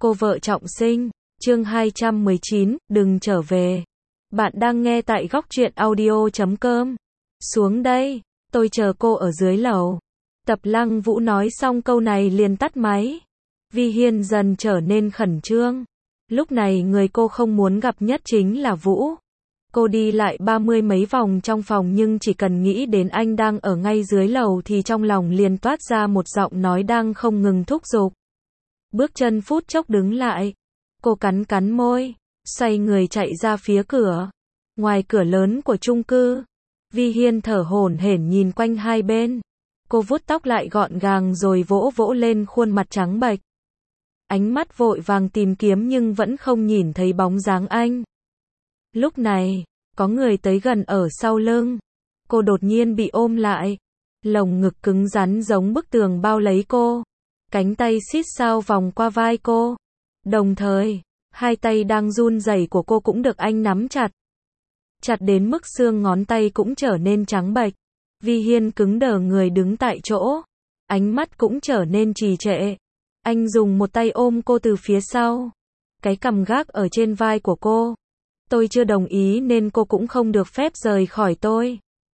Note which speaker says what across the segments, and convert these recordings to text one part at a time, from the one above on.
Speaker 1: Cô vợ trọng sinh, chương 219, đừng trở về. Bạn đang nghe tại góc truyện audio.com. Xuống đây, tôi chờ cô ở dưới lầu. Tập Lăng Vũ nói xong câu này liền tắt máy. Vi Hiên dần trở nên khẩn trương. Lúc này người cô không muốn gặp nhất chính là Vũ. Cô đi lại 30 mấy vòng trong phòng nhưng chỉ cần nghĩ đến anh đang ở ngay dưới lầu thì trong lòng liền toát ra một giọng nói đang không ngừng thúc giục. Bước chân phút chốc đứng lại. Cô cắn cắn môi, xoay người chạy ra phía cửa. Ngoài cửa lớn của chung cư, Vi Hiên thở hổn hển nhìn quanh hai bên. Cô vuốt tóc lại gọn gàng rồi vỗ vỗ lên khuôn mặt trắng bệch. Ánh mắt vội vàng tìm kiếm nhưng vẫn không nhìn thấy bóng dáng anh. Lúc này, có người tới gần ở sau lưng. Cô đột nhiên bị ôm lại. Lồng ngực cứng rắn giống bức tường bao lấy cô. Cánh tay xít sao vòng qua vai cô. Đồng thời, hai tay đang run rẩy của cô cũng được anh nắm chặt. Chặt đến mức xương ngón tay cũng trở nên trắng bệch. Vi Hiên cứng đờ người đứng tại chỗ. Ánh mắt cũng trở nên trì trệ. Anh dùng một tay ôm cô từ phía sau. Cái cằm gác ở trên vai của cô. Tôi chưa đồng ý nên cô cũng không được phép rời khỏi tôi.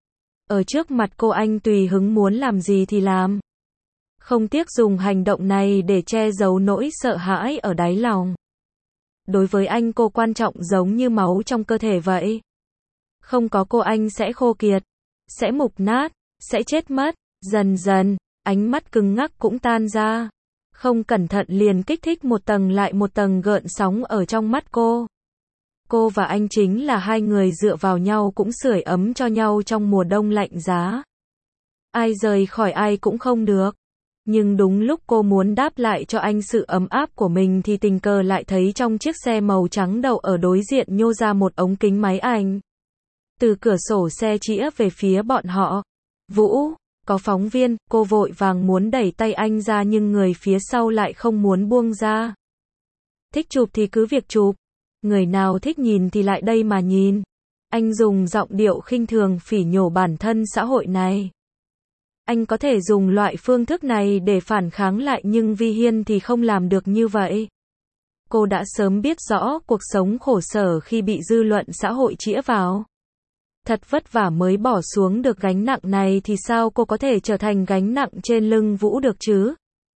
Speaker 1: Ở trước mặt cô anh tùy hứng muốn làm gì thì làm. Không tiếc dùng hành động này để che giấu nỗi sợ hãi ở đáy lòng. Đối với anh cô quan trọng giống như máu trong cơ thể vậy. Không có cô anh sẽ khô kiệt, sẽ mục nát, sẽ chết mất. Dần dần, ánh mắt cứng ngắc cũng tan ra. Không cẩn thận liền kích thích một tầng lại một tầng gợn sóng ở trong mắt cô. Cô và anh chính là hai người dựa vào nhau cũng sưởi ấm cho nhau trong mùa đông lạnh giá. Ai rời khỏi ai cũng không được. Nhưng đúng lúc cô muốn đáp lại cho anh sự ấm áp của mình thì tình cờ lại thấy trong chiếc xe màu trắng đậu ở đối diện nhô ra một ống kính máy ảnh. Từ cửa sổ xe chĩa về phía bọn họ. Vũ, có phóng viên, cô vội vàng muốn đẩy tay anh ra nhưng người phía sau lại không muốn buông ra. Thích chụp thì cứ việc chụp. Người nào thích nhìn thì lại đây mà nhìn. Anh dùng giọng điệu khinh thường phỉ nhổ bản thân xã hội này. Anh có thể dùng loại phương thức này để phản kháng lại nhưng Vi Hiên thì không làm được như vậy. Cô đã sớm biết rõ cuộc sống khổ sở khi bị dư luận xã hội chĩa vào. Thật vất vả mới bỏ xuống được gánh nặng này thì sao cô có thể trở thành gánh nặng trên lưng Vũ được chứ?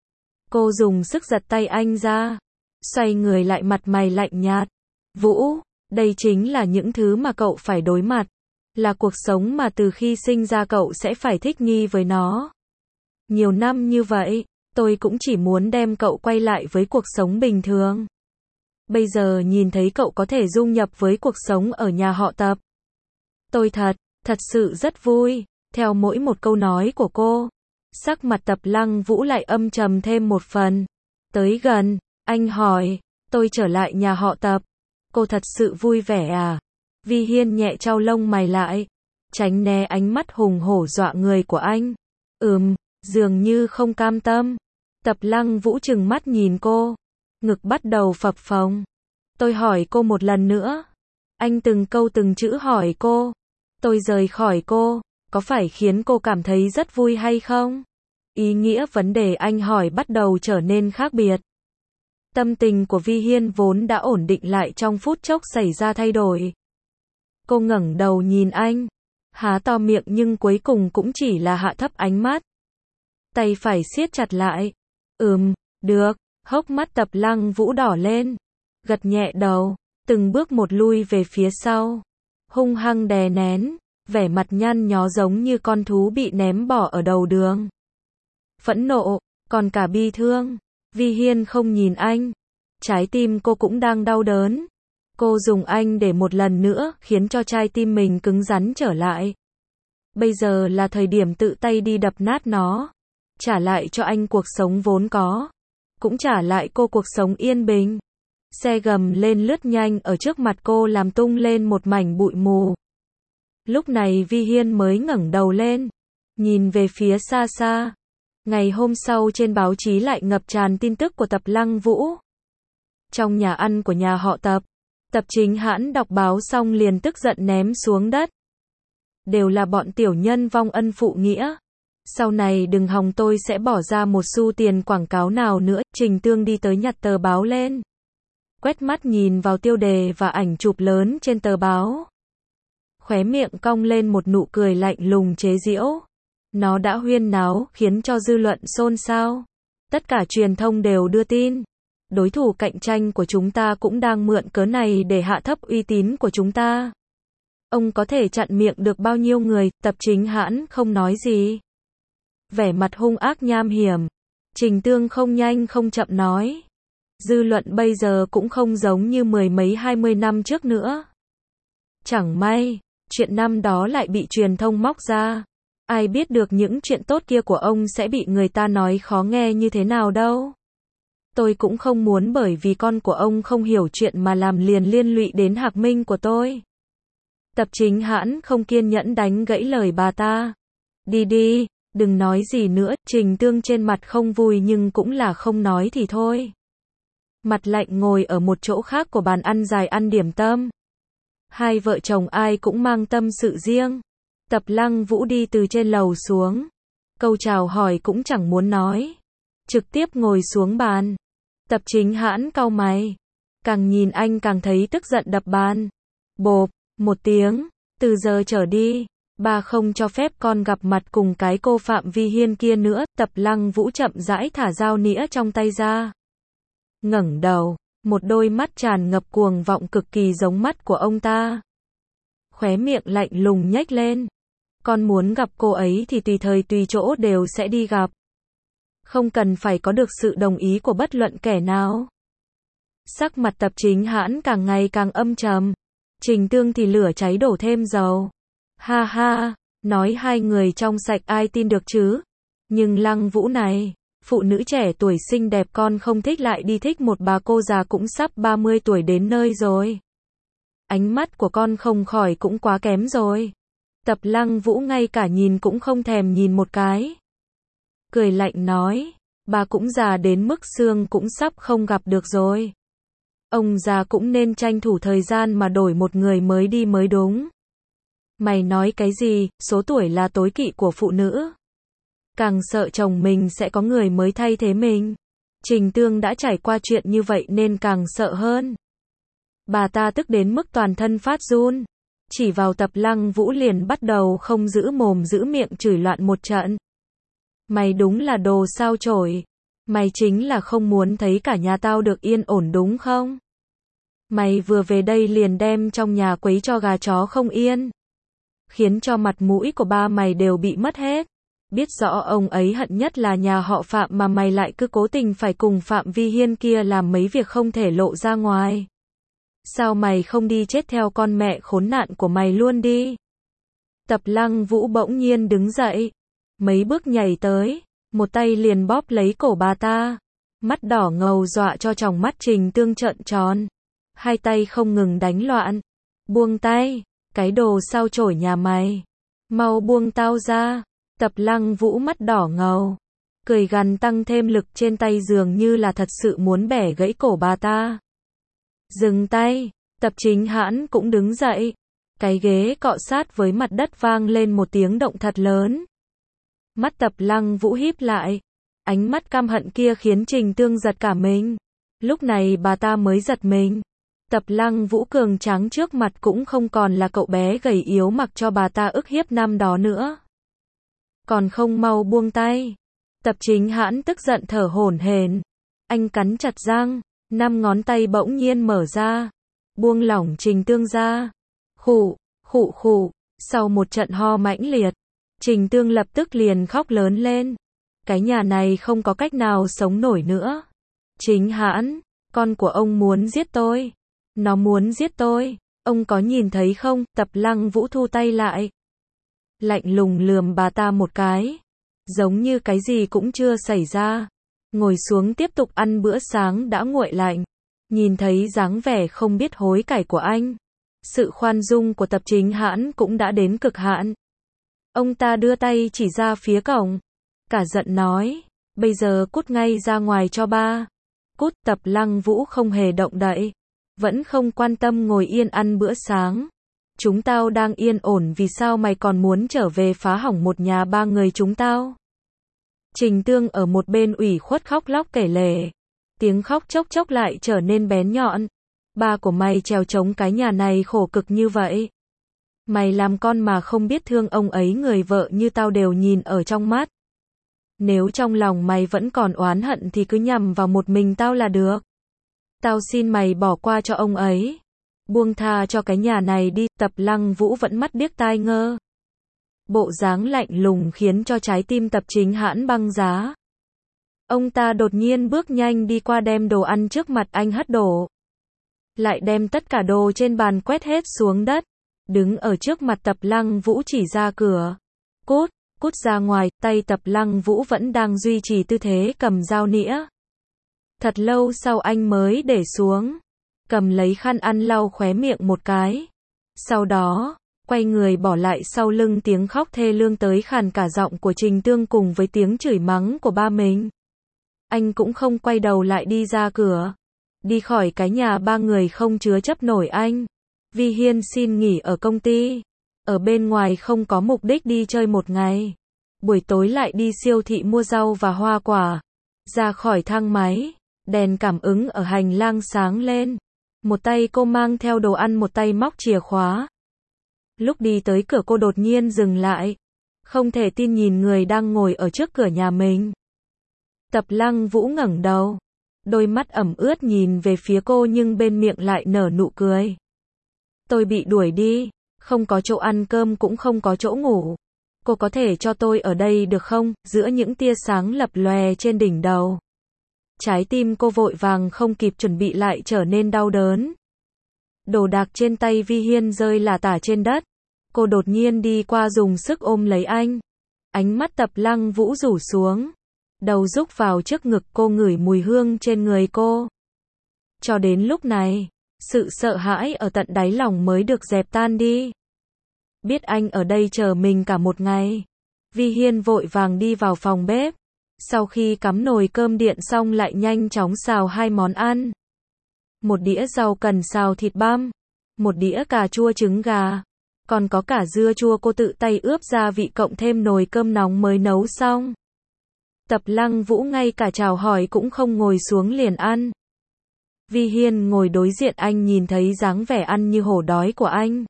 Speaker 1: Cô dùng sức giật tay anh ra. Xoay người lại mặt mày lạnh nhạt. Vũ, đây chính là những thứ mà cậu phải đối mặt. Là cuộc sống mà từ khi sinh ra cậu sẽ phải thích nghi với nó. Nhiều năm như vậy, tôi cũng chỉ muốn đem cậu quay lại với cuộc sống bình thường. Bây giờ nhìn thấy cậu có thể dung nhập với cuộc sống ở nhà họ Tập. Tôi thật sự rất vui. Theo mỗi một câu nói của cô, sắc mặt Tập Lăng Vũ lại âm trầm thêm một phần. Tới gần, anh hỏi, tôi trở lại nhà họ Tập. Cô thật sự vui vẻ à? Vi Hiên nhẹ chau lông mày lại, tránh né ánh mắt hùng hổ dọa người của anh. Dường như không cam tâm. Tập Lăng Vũ trừng mắt nhìn cô, ngực bắt đầu phập phồng. Tôi hỏi cô một lần nữa. Anh từng câu từng chữ hỏi cô. Tôi rời khỏi cô, có phải khiến cô cảm thấy rất vui hay không? Ý nghĩa vấn đề anh hỏi bắt đầu trở nên khác biệt. Tâm tình của Vi Hiên vốn đã ổn định lại trong phút chốc xảy ra thay đổi. Cô ngẩng đầu nhìn anh, há to miệng nhưng cuối cùng cũng chỉ là hạ thấp ánh mắt. Tay phải siết chặt lại. Được, hốc mắt Tập Lăng Vũ đỏ lên. Gật nhẹ đầu, từng bước một lui về phía sau. Hung hăng đè nén, vẻ mặt nhăn nhó giống như con thú bị ném bỏ ở đầu đường. Phẫn nộ, còn cả bi thương. Vi Hiên không nhìn anh. Trái tim cô cũng đang đau đớn. Cô dùng anh để một lần nữa khiến cho trái tim mình cứng rắn trở lại. Bây giờ là thời điểm tự tay đi đập nát nó. Trả lại cho anh cuộc sống vốn có. Cũng trả lại cô cuộc sống yên bình. Xe gầm lên lướt nhanh ở trước mặt cô làm tung lên một mảnh bụi mù. Lúc này Vi Hiên mới ngẩng đầu lên. Nhìn về phía xa xa. Ngày hôm sau trên báo chí lại ngập tràn tin tức của Tập Lăng Vũ. Trong nhà ăn của nhà họ Tập. Tập Chính Hãn đọc báo xong liền tức giận ném xuống đất. Đều là bọn tiểu nhân vong ân phụ nghĩa. Sau này đừng hòng tôi sẽ bỏ ra một xu tiền quảng cáo nào nữa. Trình Tương đi tới nhặt tờ báo lên. Quét mắt nhìn vào tiêu đề và ảnh chụp lớn trên tờ báo. Khóe miệng cong lên một nụ cười lạnh lùng chế giễu. Nó đã huyên náo, khiến cho dư luận xôn xao. Tất cả truyền thông đều đưa tin. Đối thủ cạnh tranh của chúng ta cũng đang mượn cớ này để hạ thấp uy tín của chúng ta. Ông có thể chặn miệng được bao nhiêu người? Tập Chính Hãn không nói gì. Vẻ mặt hung ác nham hiểm. Trình Tương không nhanh không chậm nói. Dư luận bây giờ cũng không giống như 10 mấy 20 năm trước nữa. Chẳng may, chuyện năm đó lại bị truyền thông móc ra. Ai biết được những chuyện tốt kia của ông sẽ bị người ta nói khó nghe như thế nào đâu. Tôi cũng không muốn bởi vì con của ông không hiểu chuyện mà làm liền liên lụy đến Hạc Minh của tôi. Tập Chính Hãn không kiên nhẫn đánh gãy lời bà ta. Đi đi, đừng nói gì nữa. Trình Tương trên mặt không vui nhưng cũng là không nói thì thôi. Mặt lạnh ngồi ở một chỗ khác của bàn ăn dài ăn điểm tâm. Hai vợ chồng ai cũng mang tâm sự riêng. Tập Lăng Vũ đi từ trên lầu xuống. Câu chào hỏi cũng chẳng muốn nói. Trực tiếp ngồi xuống bàn. Tập Chính Hãn cau mày. Càng nhìn anh càng thấy tức giận đập bàn. Bộp, một tiếng. Từ giờ trở đi, ba không cho phép con gặp mặt cùng cái cô Phạm Vi Hiên kia nữa. Tập Lăng Vũ chậm rãi thả dao nĩa trong tay ra. Ngẩng đầu. Một đôi mắt tràn ngập cuồng vọng cực kỳ giống mắt của ông ta. Khóe miệng lạnh lùng nhếch lên. Con muốn gặp cô ấy thì tùy thời tùy chỗ đều sẽ đi gặp. Không cần phải có được sự đồng ý của bất luận kẻ nào. Sắc mặt Tập Chính Hãn càng ngày càng âm trầm. Trình Tương thì lửa cháy đổ thêm dầu. Ha ha, nói hai người trong sạch ai tin được chứ. Nhưng Lăng Vũ này, phụ nữ trẻ tuổi xinh đẹp con không thích lại đi thích một bà cô già cũng sắp 30 tuổi đến nơi rồi. Ánh mắt của con không khỏi cũng quá kém rồi. Tập Lăng Vũ ngay cả nhìn cũng không thèm nhìn một cái. Cười lạnh nói, bà cũng già đến mức xương cũng sắp không gặp được rồi. Ông già cũng nên tranh thủ thời gian mà đổi một người mới đi mới đúng. Mày nói cái gì, số tuổi là tối kỵ của phụ nữ. Càng sợ chồng mình sẽ có người mới thay thế mình. Trình Tương đã trải qua chuyện như vậy nên càng sợ hơn. Bà ta tức đến mức toàn thân phát run. Chỉ vào Tập Lăng Vũ liền bắt đầu không giữ mồm giữ miệng chửi loạn một trận. Mày đúng là đồ sao chổi. Mày chính là không muốn thấy cả nhà tao được yên ổn đúng không? Mày vừa về đây liền đem trong nhà quấy cho gà chó không yên. Khiến cho mặt mũi của ba mày đều bị mất hết. Biết rõ ông ấy hận nhất là nhà họ Phạm mà mày lại cứ cố tình phải cùng Phạm Vi Hiên kia làm mấy việc không thể lộ ra ngoài. Sao mày không đi chết theo con mẹ khốn nạn của mày luôn đi? Tập Lăng Vũ bỗng nhiên đứng dậy. Mấy bước nhảy tới. Một tay liền bóp lấy cổ bà ta. Mắt đỏ ngầu dọa cho tròng mắt Trình Tương trợn tròn. Hai tay không ngừng đánh loạn. Buông tay. Cái đồ sao chổi nhà mày. Mau buông tao ra. Tập Lăng Vũ mắt đỏ ngầu. Cười gằn tăng thêm lực trên tay dường như là thật sự muốn bẻ gãy cổ bà ta. Dừng tay. Tập Chính Hãn cũng đứng dậy. Cái ghế cọ sát với mặt đất vang lên một tiếng động thật lớn. Mắt Tập Lăng Vũ híp lại. Ánh mắt căm hận kia khiến Trình Tương giật cả mình. Lúc này bà ta mới giật mình. Tập Lăng Vũ cường tráng trước mặt cũng không còn là cậu bé gầy yếu mặc cho bà ta ức hiếp năm đó nữa. Còn không mau buông tay. Tập Chính Hãn tức giận thở hổn hển. Anh cắn chặt răng. 5 ngón tay bỗng nhiên mở ra. Buông lỏng Trình Tương ra. Khụ, khụ khụ. Sau một trận ho mãnh liệt, Trình Tương lập tức liền khóc lớn lên. Cái nhà này không có cách nào sống nổi nữa. Chính Hãn, con của ông muốn giết tôi. Nó muốn giết tôi. Ông có nhìn thấy không? Tập Lăng Vũ thu tay lại. Lạnh lùng lườm bà ta một cái. Giống như cái gì cũng chưa xảy ra. Ngồi xuống tiếp tục ăn bữa sáng đã nguội lạnh. Nhìn thấy dáng vẻ không biết hối cải của anh. Sự khoan dung của Tập Chính Hãn cũng đã đến cực hạn. Ông ta đưa tay chỉ ra phía cổng. Cả giận nói. Bây giờ cút ngay ra ngoài cho ba. Cút. Tập Lăng Vũ không hề động đậy. Vẫn không quan tâm ngồi yên ăn bữa sáng. Chúng tao đang yên ổn vì sao mày còn muốn trở về phá hỏng một nhà ba người chúng tao? Trình Tương ở một bên ủy khuất khóc lóc kể lể. Tiếng khóc chốc chốc lại trở nên bén nhọn. Ba của mày trèo trống cái nhà này khổ cực như vậy. Mày làm con mà không biết thương ông ấy, người vợ như tao đều nhìn ở trong mắt. Nếu trong lòng mày vẫn còn oán hận thì cứ nhằm vào một mình tao là được. Tao xin mày bỏ qua cho ông ấy. Buông tha cho cái nhà này đi. Tập Lăng Vũ vẫn mắt điếc tai ngơ. Bộ dáng lạnh lùng khiến cho trái tim Tập Chính Hãn băng giá. Ông ta đột nhiên bước nhanh đi qua đem đồ ăn trước mặt anh hất đổ. Lại đem tất cả đồ trên bàn quét hết xuống đất. Đứng ở trước mặt Tập Lăng Vũ chỉ ra cửa. Cút ra ngoài. Tay Tập Lăng Vũ vẫn đang duy trì tư thế cầm dao nĩa. Thật lâu sau anh mới để xuống. Cầm lấy khăn ăn lau khóe miệng một cái. Sau đó, quay người bỏ lại sau lưng tiếng khóc thê lương tới khàn cả giọng của Trình Tương cùng với tiếng chửi mắng của ba mình. Anh cũng không quay đầu lại đi ra cửa. Đi khỏi cái nhà ba người không chứa chấp nổi anh. Vi Hiên xin nghỉ ở công ty. Ở bên ngoài không có mục đích đi chơi một ngày. Buổi tối lại đi siêu thị mua rau và hoa quả. Ra khỏi thang máy, đèn cảm ứng ở hành lang sáng lên. Một tay cô mang theo đồ ăn, một tay móc chìa khóa. Lúc đi tới cửa cô đột nhiên dừng lại. Không thể tin nhìn người đang ngồi ở trước cửa nhà mình. Tập Lăng Vũ ngẩng đầu. Đôi mắt ẩm ướt nhìn về phía cô nhưng bên miệng lại nở nụ cười. Tôi bị đuổi đi. Không có chỗ ăn cơm cũng không có chỗ ngủ. Cô có thể cho tôi ở đây được không? Giữa những tia sáng lập lòe trên đỉnh đầu. Trái tim cô vội vàng không kịp chuẩn bị lại trở nên đau đớn. Đồ đạc trên tay Vi Hiên rơi lả tả trên đất. Cô đột nhiên đi qua dùng sức ôm lấy anh. Ánh mắt Tập Lăng Vũ rủ xuống. Đầu rúc vào trước ngực cô, ngửi mùi hương trên người cô. Cho đến lúc này, sự sợ hãi ở tận đáy lòng mới được dẹp tan đi. Biết anh ở đây chờ mình cả một ngày. Vi Hiên vội vàng đi vào phòng bếp. Sau khi cắm nồi cơm điện xong lại nhanh chóng xào hai món ăn. Một đĩa rau cần xào thịt băm. Một đĩa cà chua trứng gà. Còn có cả dưa chua cô tự tay ướp gia vị cộng thêm nồi cơm nóng mới nấu xong. Tập Lăng Vũ ngay cả chào hỏi cũng không, ngồi xuống liền ăn. Vi Hiên ngồi đối diện anh nhìn thấy dáng vẻ ăn như hổ đói của anh.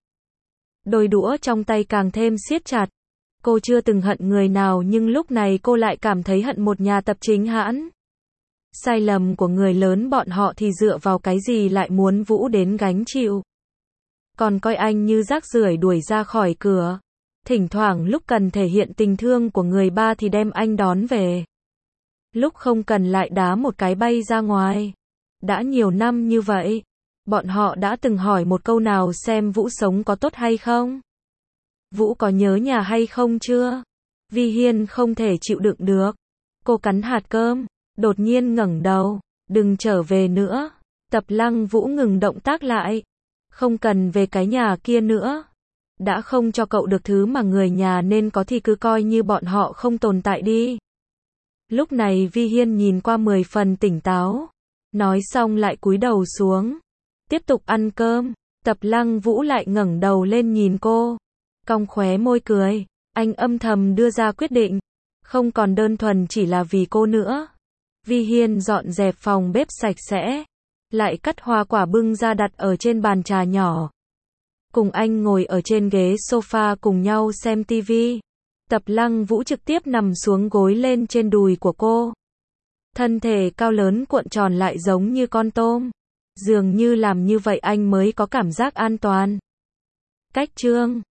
Speaker 1: Đôi đũa trong tay càng thêm siết chặt. Cô chưa từng hận người nào nhưng lúc này cô lại cảm thấy hận một nhà Tập Chính Hãn. Sai lầm của người lớn bọn họ thì dựa vào cái gì lại muốn Vũ đến gánh chịu. Còn coi anh như rác rưởi đuổi ra khỏi cửa. Thỉnh thoảng lúc cần thể hiện tình thương của người ba thì đem anh đón về. Lúc không cần lại đá một cái bay ra ngoài. Đã nhiều năm như vậy, bọn họ đã từng hỏi một câu nào xem Vũ sống có tốt hay không? Vũ có nhớ nhà hay không chưa? Vi Hiên không thể chịu đựng được. Cô cắn hạt cơm, đột nhiên ngẩng đầu. Đừng trở về nữa. Tập Lăng Vũ ngừng động tác lại. Không cần về cái nhà kia nữa. Đã không cho cậu được thứ mà người nhà nên có thì cứ coi như bọn họ không tồn tại đi. Lúc này Vi Hiên nhìn qua 10 phần tỉnh táo. Nói xong lại cúi đầu xuống. Tiếp tục ăn cơm. Tập Lăng Vũ lại ngẩng đầu lên nhìn cô. Cong khóe môi cười. Anh âm thầm đưa ra quyết định. Không còn đơn thuần chỉ là vì cô nữa. Vi Hiên dọn dẹp phòng bếp sạch sẽ. Lại cắt hoa quả bưng ra đặt ở trên bàn trà nhỏ. Cùng anh ngồi ở trên ghế sofa cùng nhau xem tivi. Tập Lăng Vũ trực tiếp nằm xuống gối lên trên đùi của cô. Thân thể cao lớn cuộn tròn lại giống như con tôm. Dường như làm như vậy anh mới có cảm giác an toàn. Cách chương